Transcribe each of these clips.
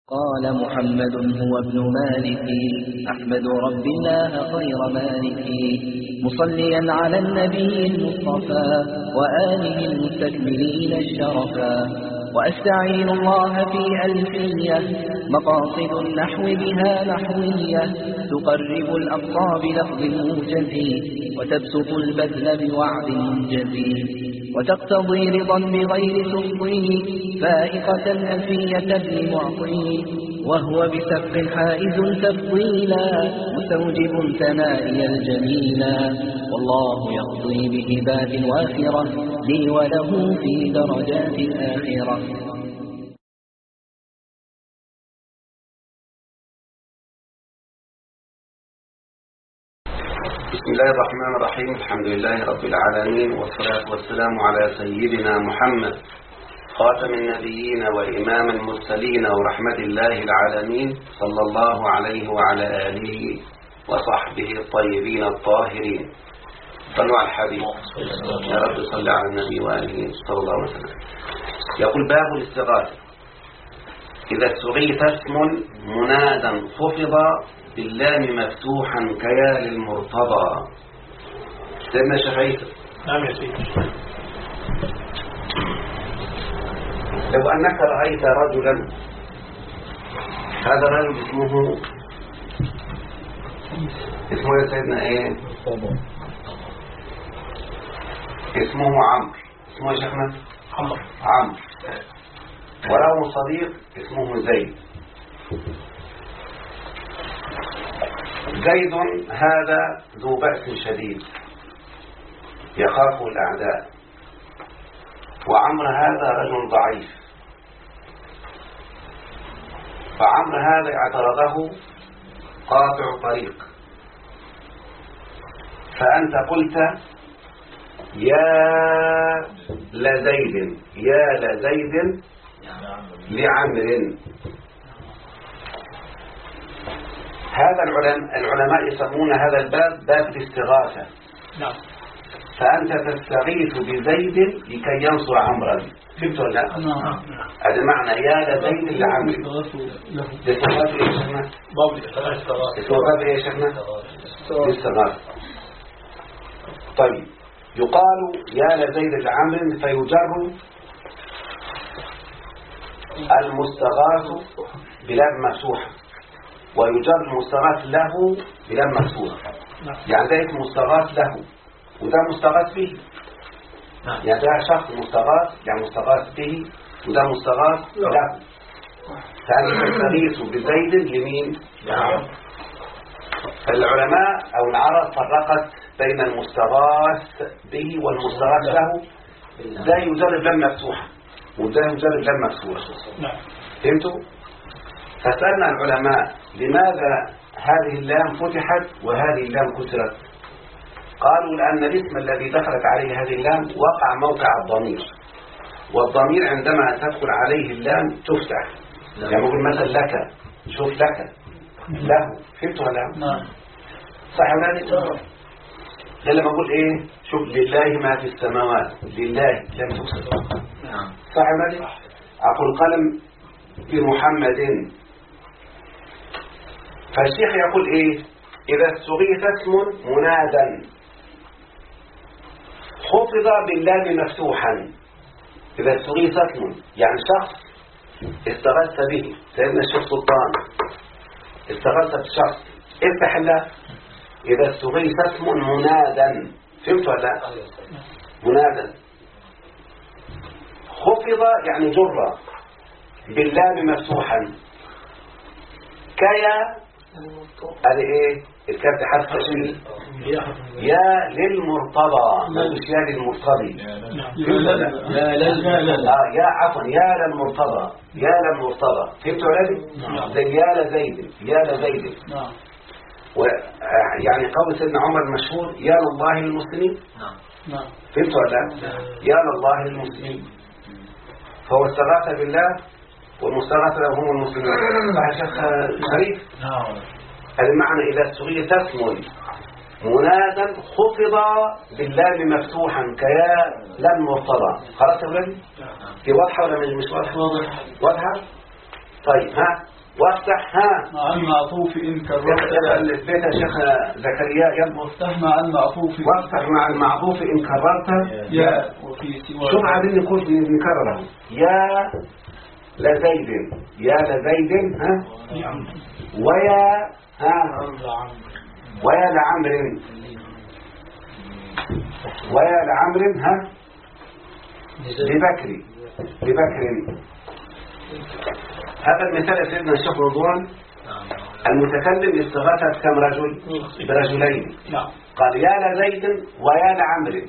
قال محمد هو ابن مالك أحمد رب الله خير مالك مصليا على النبي المصطفى وآله المستكملين الشرفا وأستعين الله في ألفية مقاصد النحو بها نحوية تقرب الأقصى بلفظ موجز وتبسط البذل بوعد منجز وتقتضي رضا بغير تفضيل فائقة ألفية ابن معطي وهو بسبق حائز تفضيلا مستوجب ثنائي الجميلا والله يقضي بهبات وافرة لي وله في درجات الآخرة. بسم الله الرحمن الرحيم. الحمد لله رب العالمين، والصلاة والسلام على سيدنا محمد خاتم النبيين وإمام المرسلين ورحمة الله العالمين، صلى الله عليه وعلى آله وصحبه الطيبين الطاهرين. صلوا على الحبيب يا رب، صل على النبي وآله صلى الله عليه وسلم. يقول باب الاستغاثة: إذا استغيث اسم منادا خفض باللام مفتوحا كيا للمرتضى. سيدنا شفيت. نعم يا سيدي. لو أنك رأيت رجلا، هذا الرجل اسمه يا سيدنا ايه؟ اسمه عمرو. اسمه يا شيخنا عمرو. وله صديق اسمه زيد. زيد هذا ذو بأس شديد يخاف الأعداء، وعمرو هذا رجل ضعيف، فعمرو هذا اعترضه قاطع طريق، فأنت قلت يا لزيد لعمر. هذا العلماء يسمون هذا الباب باب الاستغاثة. فأنت تستغيث بزيد لكي ينصر عمرا. فهمت ولا لا؟ هذا معنى يا لزيد لعمر. الاستغاثة يا شيخنا؟ الاستغاثة يا شيخنا؟ الاستغاثة. طيب، يقال يا لزيد لعمر فيجر المستغاث بلام مفتوحة، ويجر المستغاث له بلام مفتوحة. يعني ده اسم مستغاث له، وده مستغاث به. يعني ده شخص مستغاث، يعني مستغاث به، وده مستغاث له. فأنت تستغيث بزيد لمين؟ فالعلماء أو العرب فرقت بين المستغاث به والمستغاث له. ده يجرب لام مفتوحة وده يجرب لام مفتوحة. فهمتوا؟ فسألنا العلماء لماذا هذه اللام فتحت وهذه اللام كسرت؟ قالوا لأن الاسم الذي دخلت عليه هذه اللام وقع موقع الضمير، والضمير عندما تدخل عليه اللام تفتح. يعني نقول مثلا لك، شوف لك، له. فهمتوا ولا لا؟ صح ولا لا؟ لما أقول إيه؟ شوف لله ما في السماوات، لله لم تكسر. صح ولا لا؟ أقول قلم بمحمد. فالشيخ يقول إيه؟ إذا استغيث اسم منادا خفض باللام مفتوحا. إذا استغيث اسم، يعني شخص استغاث به، سيدنا الشيخ سلطان استغاث بشخص، افتح الله. إذا استغيث اسم منادا. فهمت ولا لا؟ منادا خفض يعني جر باللام مفتوحا كيا. هذه ايه؟ الكاف حرف تشديد. يا للمرتضى، ما مش يا للمرتضي. يا عفوا يا للمرتضى، يا للمرتضى. فهمت ولا؟ زي يا لزيد، يا لزيد. يعني قول سيدنا عمر المشهور يا لله للمسلمين. فهمت ولا؟ يا لله للمسلمين. فهو استغاث بالله والمستغاث هم المسلمين. صح يا شيخ شريف؟ هذا معنى إذا استغيث اسم منادا خفض باللام مفتوحا كيا لم مرتضى. خلاص يا ولدي؟ دي واضحة ولا مش واضحة؟ واضحة. طيب ها وافتح ها مع المعطوف إن كررت البيت يا شيخ زكريا يلا وافتح مع المعطوف وافتح مع المعطوف إن كررت يا وفي سوى شوف عايزين نكرره يا لزيد يا لزيد ها ويا ها ويا لعمر ويا لعمر ها لبكر هذا المثال يا سيدنا الشيخ رضوان المتكلم استغاثة كم رجل برجلين قال يا لزيد ويا لعمر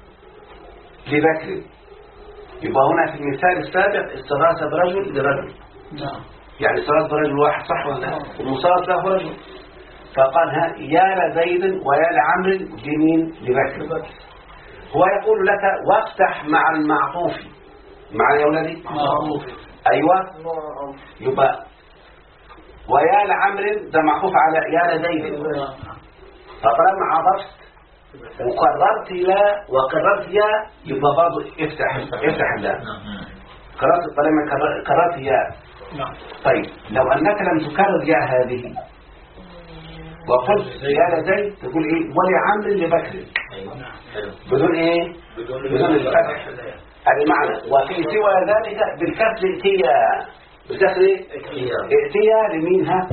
لبكر يبقى هنا في المثال السابق استغاثة برجل لرجل يعني استغاثة برجل واحد صح ولا لا والمصارف له رجل فقال ها يا لزيد ويا لعمر لمين لبكر هو يقول لك وافتح مع المعطوف معنى يا ولدي أيوة يبقى ويا لعمر ده معطوف على يا لزيد فطالما عطفت وقررت لا وقررت يا يبقى برضه افتح لا قررت طالما قررت يا طيب لو أنك لم تكرر يا هذه وقلت يا لزيد تقول ايه ولعمر لبكر بدون ايه بدون الفتح هذا المعنى وفي سوى ذلك بالكسر ائتيا بالكسر ائتيا لمين ها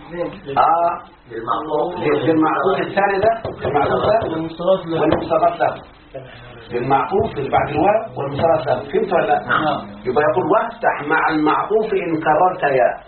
للمعطوف الثاني ده المعطوف ده والمصرف له للمعطوف اللي بعد الواو والمصرف له فهمت ولا لا يبقى يقول وافتح مع المعطوف ان كررت يا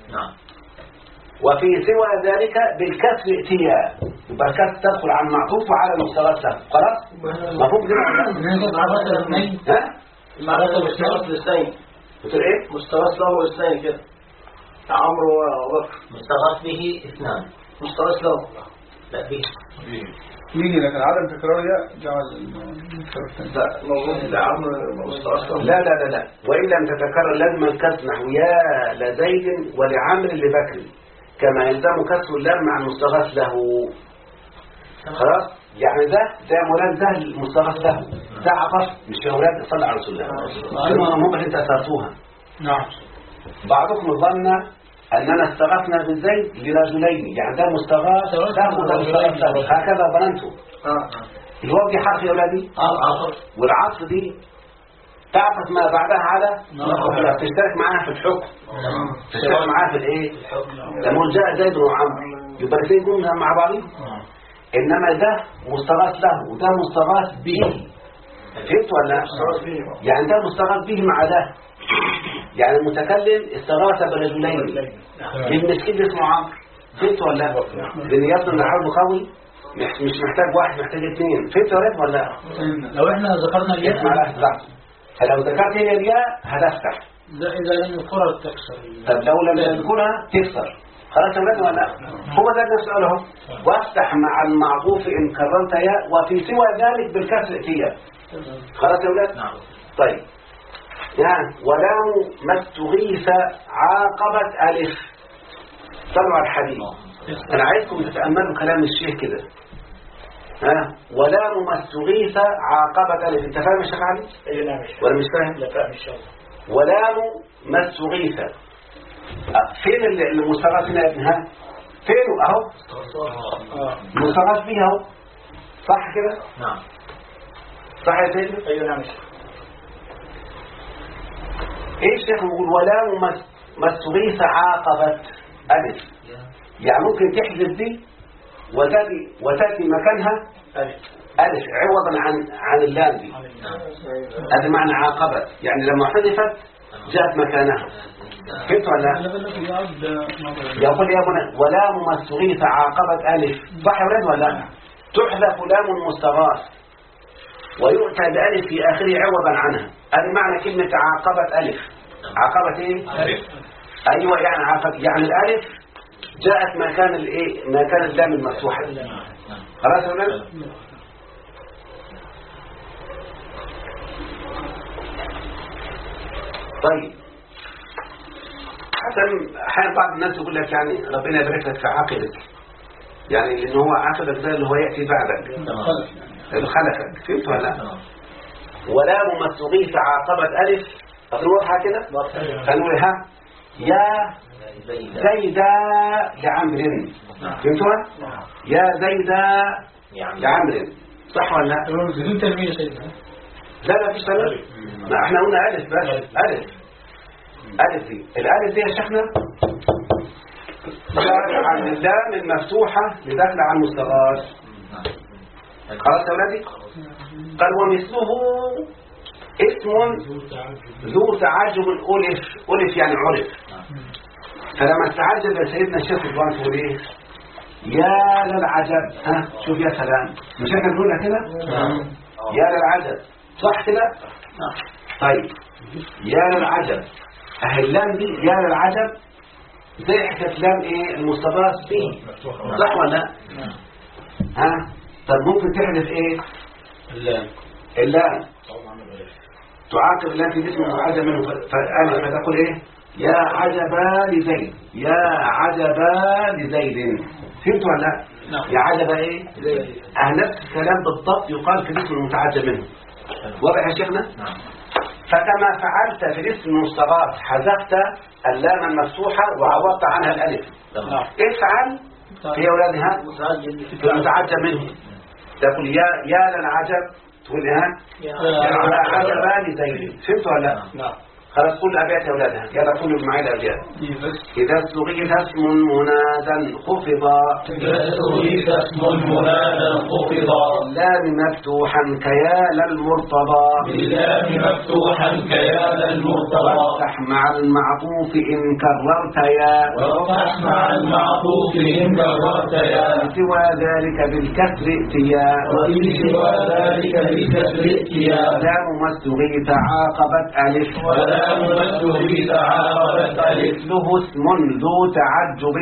وفي سوى ذلك بالكسر ائتيا يبقى الكسر تدخل على المعطوف وعلى المصرف له خلاص مفهوم كده ها المعركة مستغرس للسين بتقول ايه مستغرس له الاثنين كده عمرو وبكر مستغرس به اثنان مستغرس له لا به يجي لكن عدم تكرار يا جعل لا موجود ده عمرو مستغرس له لا وإن لم تتكرر لازم الكسر نحو يا لزيد ولعمر لبكر كما يلزم كسر اللام مع المستغرس له خلاص يعني ده مولانا ده المستغرس له ده عطف مش يا ولاد صلى على رسول الله هم اللي انت اثرتوها نعم بعضكم ظن اننا استغثنا بالزيد لرجلين يعني ده مستغاث له وده مستغاث له هكذا ظننتم الواو دي حرف يا ولادي والعطف دي تعطف ما بعدها على تشترك معاها في الحكم تشترك معاها في الايه لما جاء زيد وعمرو يبقى الاثنين جمله مع بعضهم انما ده مستغاث له وده مستغاث به فهمت ولا يعني ده مستغاث به مع ده يعني المتكلم استغاث برجلين للمسكين اسمه عمرو فهمت ولا لان يبدو ان العرب قوي مش محتاج واحد محتاج اثنين فهمت ولا لو احنا ذكرنا الياء فلو ذكرت هنا الياء هتفتح ده اذا لم يذكرها تكسر طب لو لم يذكرها تكسر خلاص يا ولاد ولا هو ده نفس اهو وافتح مع المعطوف ان كررت ياء وفي سوى ذلك بالكسر ائتيا خلاص يا ولاد طيب يعني ولام ما استغيث عاقبة ألف طلع الحديث أنا عايزكم تتأملوا كلام الشيخ كده ولام ما استغيث عاقبة ألف انت فاهم يا شيخ علي؟ ولا مش فاهم؟ لا فاهم ان شاء الله ولام ما استغيث فين المستغاث هنا يا ابن ها؟ فين اهو المستغاث فيه اهو صح كده؟ نعم صح يا سيدي؟ ايوه نعم ايه الشيخ يقول ولام ما استغيث عاقبة ألف يعني ممكن تحذف دي وتأتي مكانها ألف عوضا عن اللام دي هذا معنى عاقبة يعني لما حذفت جاءت مكانها فهمت ولا يقول يا ابني ولام ما استغيث عاقبة ألف صح يا ولد ولا تحذف لام المستغاث ويؤتى بألف في آخره عوضا عنها هذا معنى كلمة عاقبة ألف عاقبة ايه ألف أيوة يعني عاقبة يعني الألف جاءت مكان الايه مكان اللام المفتوحة خلاص يا ولد طيب حتى احيانا بعض الناس يقول لك يعني ربنا يبارك لك في عاقبك يعني لان هو عاقبك ده اللي هو ياتي بعدك اللي خلفك فهمت ولا لا ولام ما استغيث عاقبه الف اقول واضحه كده فنقول ها يا زيد لعمر. فهمتوها؟ يا زيد لعمر. صح ولا لا؟ بدون تنوين يا سيدنا. لا فيش تنوين. ما احنا قلنا ألف بس. ألف دي الألف دي يا شيخنا داخل عن اللام المفتوحة لداخل عن المستغاث. خلاص يا ولادي؟ قال ومثله اسم ذو تعجب ألف يعني عرف. فلما استعجب يا سيدنا الشيخ رضوان تقول ايه؟ يا للعجب. ها شوف يا سلام، مش احنا بنقولها كده؟ يا للعجب صح كده؟ طيب يا للعجب اللام دي يا للعجب زي حكايه لام ايه المستغاث به، صح ولا لا؟ ها طب ممكن تحذف ايه؟ اللام تعاقب اللام في اسم المعجب منه فتقول ايه؟ يا عجبا لزيد. يا عجبا لزيد. فهمتوا ولا لا؟ يا عجبا ايه؟ نفس الكلام بالضبط يقال في الاسم المتعجب منه. واضح يا شيخنا؟ فكما فعلت في الاسم المستغاث حذفت اللام المفتوحة وعوضت عنها الألف، افعل في أولادها في المتعجب منه. تقول يا للعجب، تقول يا عجبا لزيد. فهمتوا ولا لا؟ خلاص كل أبيات يا أولادها يلا كل معي الأبيات. إذا استغيث اسم منادا خفضا باللام مفتوحا كيال المرتضى وافتح مع المعطوف إن كررت يا سوى ذلك بالكسر ائتيا لام ما استغيث عاقبت ألف ومثله اسم ذو تعجب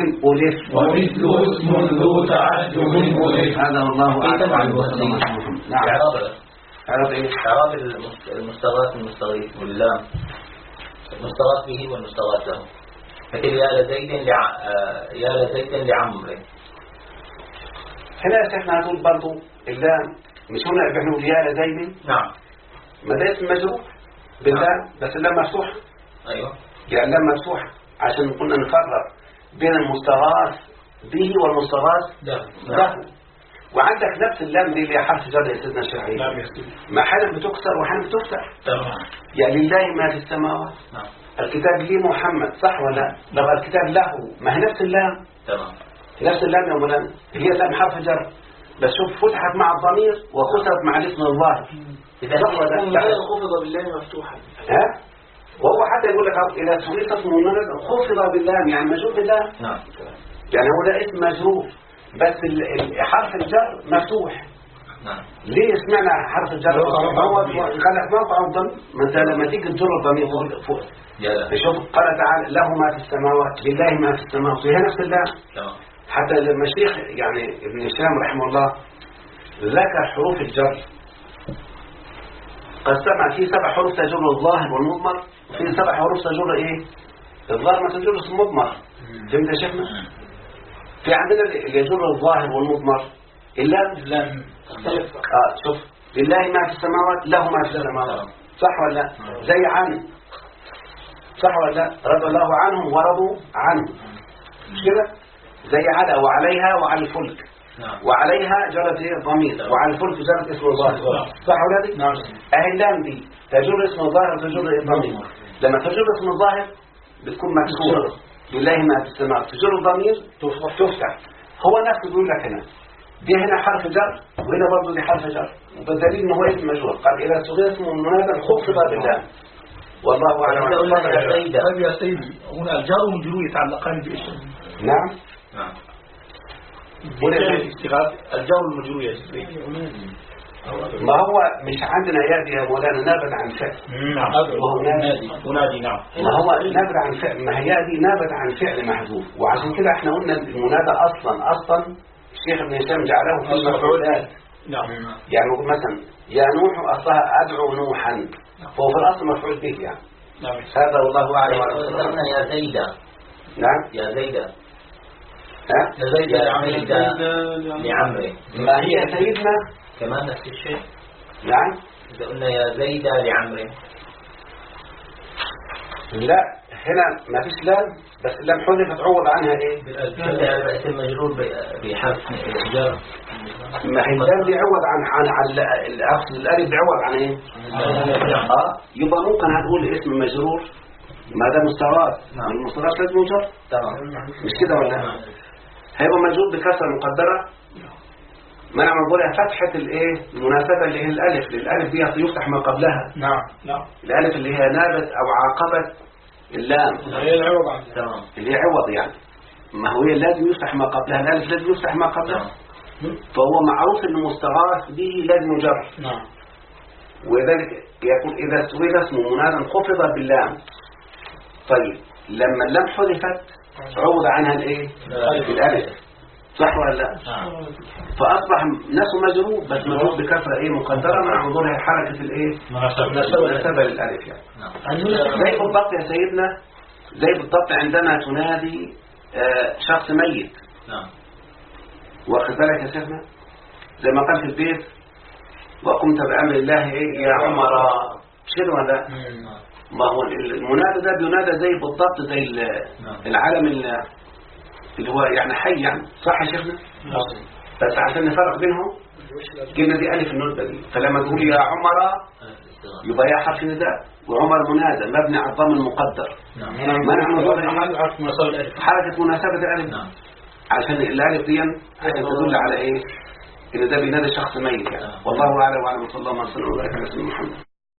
ألف. هذا الله أعلم. نعم. إعراب المستغاث المستغيث واللام المستغاث به والمستغاث له. مثل يا لزيد لعمر. هنا يا شيخنا هتقول برضو اللام مش هنا بنقول يا لزيد. نعم. ما ده اسم مجرور باللام بس اللام مفتوحة. أيوة. يعني اللام مفتوحة عشان كنا نفرق بين المستغاث به والمستغاث له. وعندك نفس اللام دي اللي حرف جر يا سيدنا الشرعي ما حالا بتكسر وحالا بتفتح. يعني لله ما في السماوات. الكتاب لي محمد صح ولا لا؟ لو الكتاب له ما هي نفس اللام. نفس اللام يا مولانا هي اللام حرف جر بس شوف فتحت مع الضمير وكسرت مع الاسم الظاهر. صح ولا لا؟ خفض بالله مفتوحا. ها وهو حتى يقول لك إذا سميت اسم مناد خفض باللام يعني مجرور باللام. نعم. يعني هو ده اسم مجرور بس حرف الجر مفتوح. نعم. ليه سمعنا حرف الجر هو خلق موقع الضم ما انت لما تيجي تجر الضمير فوق شوف قال تعالى له ما في السماوات لله ما في السماوات وهي نفس اللام. حتى لما الشيخ يعني ابن هشام رحمه الله ذكر حروف الجر قسمها في 7 حروف تجر الظاهر والمضمر وفي 7 حروف تجر ايه الظاهر ما تجر اسم مضمر. فهمت يا شيخنا؟ في عندنا اللي يجر الظاهر والمضمر اللام شوف لله ما في السماوات له ما في السماوات صح ولا لا؟ زي عن صح ولا لا؟ رضي الله عنهم ورضوا عنه مش كده؟ زي على وعليها وعلى الفلك. وعليها جرت ايه الضمير وعلى الفلك جرت اسم الظاهر صح ولا دي؟ اهي اللام دي تجر اسم الظاهر وتجر الضمير. لما تجر اسم الظاهر بتكون مكسوره لله ما في السماوات تجر الضمير تفتح. هو نفسه بيقول لك هنا دي هنا حرف جر وهنا برضه دي حرف جر وبالدليل ان هو اسم مجرور. قال اذا صغير اسم منادى خفض بالله والله اعلم. طيب يا سيدي هنا الجار والمجرور يتعلقان باسم. نعم. الجار والمجرور يا سيدي ما هو مش عندنا يادي يا مولانا نابت عن فعل. نعم. وهو منادي نعم. ما هو نابت عن فعل ما هي يادي نابت عن فعل محذوف وعشان كده احنا قلنا المنادى اصلا الشيخ ابن هشام جعله في المفعولات. نعم. يعني نقول مثلا يا نوح اصلها ادعو نوحا فهو في الاصل مفعول به يعني. نعم. هذا والله اعلم. يا زيدا. نعم. يا زيدا. ها؟ يا زيدا لعمري. ما هي سيدنا كمان نفس الشيء. نعم. إذا قلنا يا زيدا لعمري. لا هنا ما فيش لام، بس اللام حذفت عوض عنها ايه؟ اسم مجرور بحرف الجر. ما هي اللام بيعوض عن الاصل الالف بيعوض عن ايه؟ يبقى ممكن هنقول اسم مجرور ما ده مستغاث، المستغاث لازم يجر. تمام. مش كده ولا؟ هيبقى مجرور بكسره مقدره. ما انا بقولها فتحه الايه المناسبه اللي هي الالف، للالف دي يفتح ما قبلها. نعم. الالف اللي هي نابت او عاقبت اللام، هي العوض عنها. تمام. اللي هي عوض يعني. ما هو هي لازم يفتح ما قبلها، الالف لازم يفتح ما قبلها. فهو معروف ان مستغاث به لازم يجر. نعم. وذلك يقول اذا استغيث اسمه منادا خفض باللام. طيب لما اللام حذفت عوض عنها الايه؟ الالف. صح ولا لا؟ فاصبح نفسه مجرور، بس مجرور بكسره ايه مقدره مع حضورها حركه الايه مناسبه للالف يعني. زي بالضبط يا سيدنا، زي بالضبط عندما تنادي شخص ميت. نعم. واخد بالك يا شيخنا؟ زي ما قال في البيت وقمت بامر الله ايه يا عمر، مش كده ولا؟ ما هو المنادى ده بينادى زي بالضبط زي العالم اللي هو يعني حي يعني. صح يا شيخنا؟ بس عشان نفرق بينهم جبنا دي ألف الندبة دي. فلما تقول يا عمر يبقى يا حرف نداء، وعمر منادى مبني على الضم المقدر. منع نزول حركة مناسبة الألف عشان الألف دي عشان تدل على إيه؟ إن ده بينادى شخص ميت يعني. والله أعلم وأعلم. صلى الله عليه وسلم وبارك على سيدنا محمد.